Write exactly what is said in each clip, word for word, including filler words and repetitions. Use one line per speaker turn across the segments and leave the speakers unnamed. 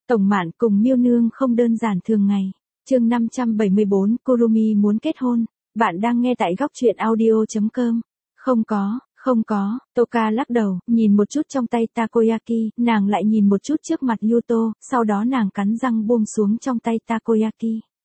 Tổng Mạn cùng Miêu Nương không đơn giản thường ngày. Chương năm trăm bảy mươi bốn, Kurumi muốn kết hôn. Bạn đang nghe tại góc truyện audio chấm com. Không có, không có, Toka lắc đầu, nhìn một chút trong tay takoyaki, nàng lại nhìn một chút trước mặt Yuto, sau đó nàng cắn răng buông xuống trong tay takoyaki.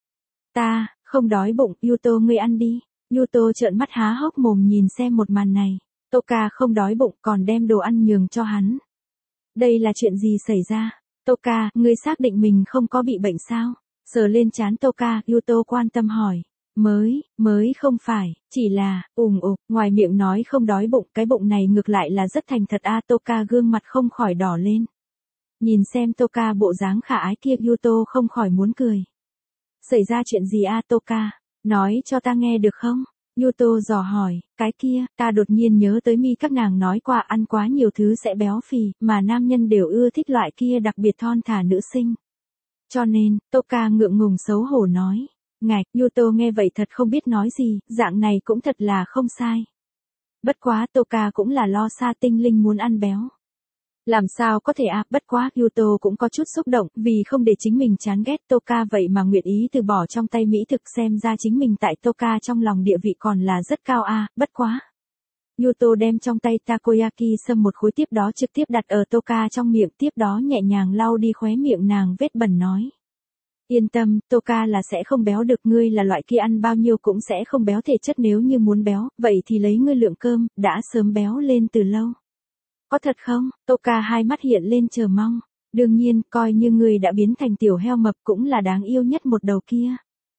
Ta, không đói bụng, Yuto ngươi ăn đi. Yuto trợn mắt há hốc mồm nhìn xem một màn này. Toka không đói bụng còn đem đồ ăn nhường cho hắn. Đây là chuyện gì xảy ra? Toka, ngươi xác định mình không có bị bệnh sao? Sờ lên trán Toka, Yuto quan tâm hỏi. Mới, mới không phải, chỉ là, ủng ục, ngoài miệng nói không đói bụng, cái bụng này ngược lại là rất thành thật a à, Toka gương mặt không khỏi đỏ lên. Nhìn xem Toka bộ dáng khả ái kia, Yuto không khỏi muốn cười. Xảy ra chuyện gì a à, Toka? Nói cho ta nghe được không? Yuto dò hỏi, cái kia, ta đột nhiên nhớ tới mi các nàng nói qua ăn quá nhiều thứ sẽ béo phì, mà nam nhân đều ưa thích loại kia đặc biệt thon thả nữ sinh. Cho nên, Toka ngượng ngùng xấu hổ nói. Ngạch, Yuto nghe vậy thật không biết nói gì, dạng này cũng thật là không sai. Bất quá Toka cũng là lo xa tinh linh muốn ăn béo. Làm sao có thể à, bất quá Yuto cũng có chút xúc động, vì không để chính mình chán ghét Toka vậy mà nguyện ý từ bỏ trong tay mỹ thực, xem ra chính mình tại Toka trong lòng địa vị còn là rất cao a à, bất quá. Yuto đem trong tay takoyaki xâm một khối tiếp đó trực tiếp đặt ở Toka trong miệng, tiếp đó nhẹ nhàng lau đi khóe miệng nàng vết bẩn nói. Yên tâm, Toka là sẽ không béo được, ngươi là loại kia ăn bao nhiêu cũng sẽ không béo thể chất, nếu như muốn béo, vậy thì lấy ngươi lượng cơm, đã sớm béo lên từ lâu. Có thật không? Toka hai mắt hiện lên chờ mong. Đương nhiên, coi như ngươi đã biến thành tiểu heo mập cũng là đáng yêu nhất một đầu kia.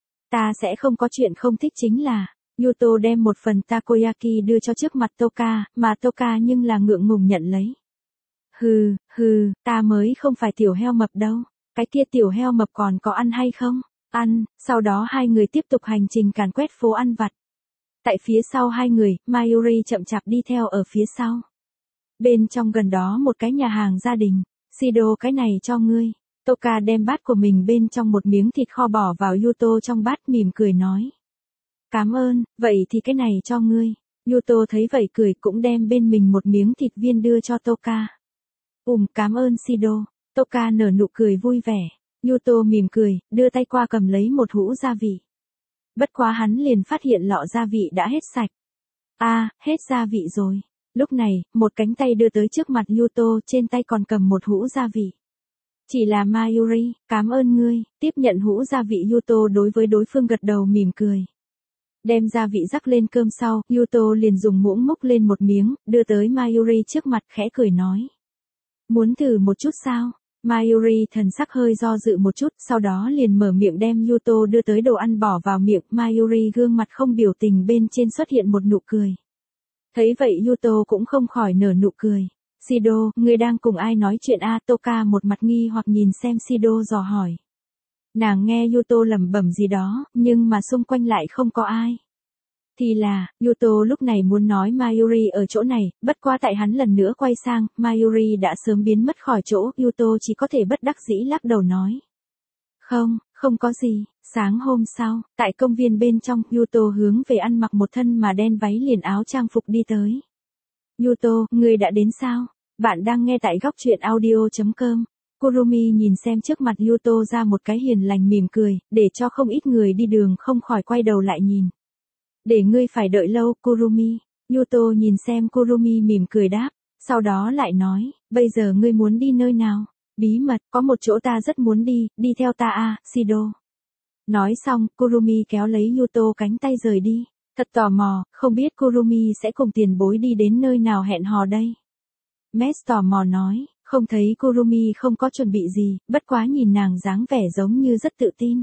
Ta sẽ không có chuyện không thích chính là, Yuto đem một phần takoyaki đưa cho trước mặt Toka, mà Toka nhưng là ngượng ngùng nhận lấy. Hừ, hừ, ta mới không phải tiểu heo mập đâu. Cái kia tiểu heo mập còn có ăn hay không? Ăn, sau đó hai người tiếp tục hành trình càn quét phố ăn vặt. Tại phía sau hai người, Mayuri chậm chạp đi theo ở phía sau. Bên trong gần đó một cái nhà hàng gia đình. Shido, cái này cho ngươi. Toka đem bát của mình bên trong một miếng thịt kho bỏ vào Yuto trong bát, mỉm cười nói. Cảm ơn, vậy thì cái này cho ngươi. Yuto thấy vậy cười cũng đem bên mình một miếng thịt viên đưa cho Toka. Ừm, cảm ơn Shido. Toka nở nụ cười vui vẻ. Yuto mỉm cười, đưa tay qua cầm lấy một hũ gia vị. Bất quá hắn liền phát hiện lọ gia vị đã hết sạch. A, à, hết gia vị rồi. Lúc này, một cánh tay đưa tới trước mặt Yuto, trên tay còn cầm một hũ gia vị. Chỉ là Mayuri, cảm ơn ngươi. Tiếp nhận hũ gia vị, Yuto đối với đối phương gật đầu mỉm cười. Đem gia vị rắc lên cơm sau, Yuto liền dùng muỗng múc lên một miếng, đưa tới Mayuri trước mặt, khẽ cười nói. Muốn thử một chút sao? Mayuri thần sắc hơi do dự một chút, sau đó liền mở miệng đem Yuto đưa tới đồ ăn bỏ vào miệng. Mayuri gương mặt không biểu tình, bên trên xuất hiện một nụ cười. Thấy vậy Yuto cũng không khỏi nở nụ cười. Shido, ngươi đang cùng ai nói chuyện a? Toka một mặt nghi hoặc nhìn xem Shido dò hỏi. Nàng nghe Yuto lẩm bẩm gì đó, nhưng mà xung quanh lại không có ai. Thì là, Yuto lúc này muốn nói Mayuri ở chỗ này, bất qua tại hắn lần nữa quay sang, Mayuri đã sớm biến mất khỏi chỗ, Yuto chỉ có thể bất đắc dĩ lắc đầu nói. Không, không có gì. Sáng hôm sau, tại công viên bên trong, Yuto hướng về ăn mặc một thân mà đen váy liền áo trang phục đi tới. Yuto, ngươi đã đến sao? Bạn đang nghe tại góc truyện audio chấm com. Kurumi nhìn xem trước mặt Yuto ra một cái hiền lành mỉm cười, để cho không ít người đi đường không khỏi quay đầu lại nhìn. Để ngươi phải đợi lâu, Kurumi. Yuto nhìn xem Kurumi mỉm cười đáp, sau đó lại nói, bây giờ ngươi muốn đi nơi nào? Bí mật, có một chỗ ta rất muốn đi, đi theo ta a, à, Shido. Nói xong, Kurumi kéo lấy Yuto cánh tay rời đi. Thật tò mò, không biết Kurumi sẽ cùng tiền bối đi đến nơi nào hẹn hò đây? Mess tò mò nói, không thấy Kurumi không có chuẩn bị gì, bất quá nhìn nàng dáng vẻ giống như rất tự tin.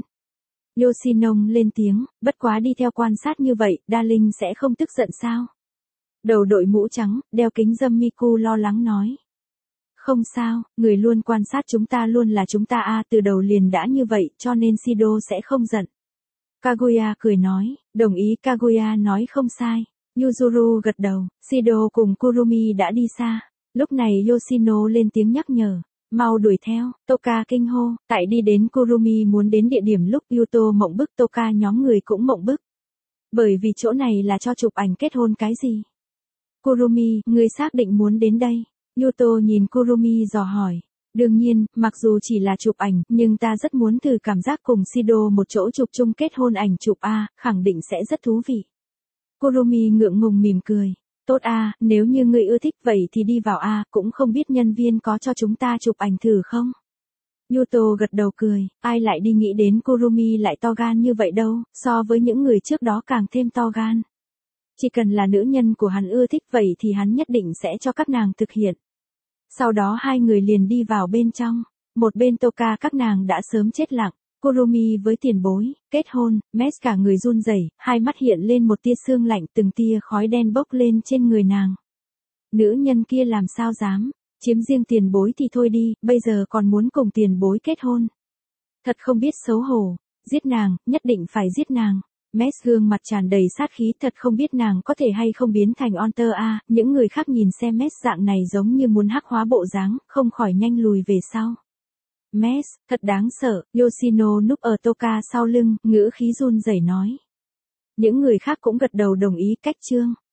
Yoshinon lên tiếng, bất quá đi theo quan sát như vậy, Darling sẽ không tức giận sao? Đầu đội mũ trắng, đeo kính râm Miku lo lắng nói. Không sao, người luôn quan sát chúng ta luôn là chúng ta a à, từ đầu liền đã như vậy, cho nên Shido sẽ không giận. Kaguya cười nói, đồng ý. Kaguya nói không sai. Yuzuru gật đầu, Shido cùng Kurumi đã đi xa. Lúc này Yoshino lên tiếng nhắc nhở, mau đuổi theo. Toka kinh hô, tại đi đến Kurumi muốn đến địa điểm lúc Yuto mộng bức, Toka nhóm người cũng mộng bức. Bởi vì chỗ này là cho chụp ảnh kết hôn cái gì? Kurumi, ngươi xác định muốn đến đây? Yuto nhìn Kurumi dò hỏi. Đương nhiên, mặc dù chỉ là chụp ảnh, nhưng ta rất muốn thử cảm giác cùng Shido một chỗ chụp chung kết hôn ảnh chụp a, khẳng định sẽ rất thú vị. Kurumi ngượng ngùng mỉm cười. Tốt a, nếu như ngươi ưa thích vậy thì đi vào a, cũng không biết nhân viên có cho chúng ta chụp ảnh thử không? Yuto gật đầu cười, ai lại đi nghĩ đến Kurumi lại to gan như vậy đâu, so với những người trước đó càng thêm to gan. Chỉ cần là nữ nhân của hắn ưa thích vậy thì hắn nhất định sẽ cho các nàng thực hiện. Sau đó hai người liền đi vào bên trong, một bên Toka các nàng đã sớm chết lặng, Kurumi với tiền bối, kết hôn, Mes cả người run rẩy, hai mắt hiện lên một tia sương lạnh, từng tia khói đen bốc lên trên người nàng. Nữ nhân kia làm sao dám, chiếm riêng tiền bối thì thôi đi, bây giờ còn muốn cùng tiền bối kết hôn. Thật không biết xấu hổ, giết nàng, nhất định phải giết nàng. Mes gương mặt tràn đầy sát khí, thật không biết nàng có thể hay không biến thành Onter a, những người khác nhìn xem Mes dạng này giống như muốn hắc hóa bộ dáng, không khỏi nhanh lùi về sau. Mes, thật đáng sợ, Yoshino núp ở Toka sau lưng, ngữ khí run rẩy nói. Những người khác cũng gật đầu đồng ý cách chương.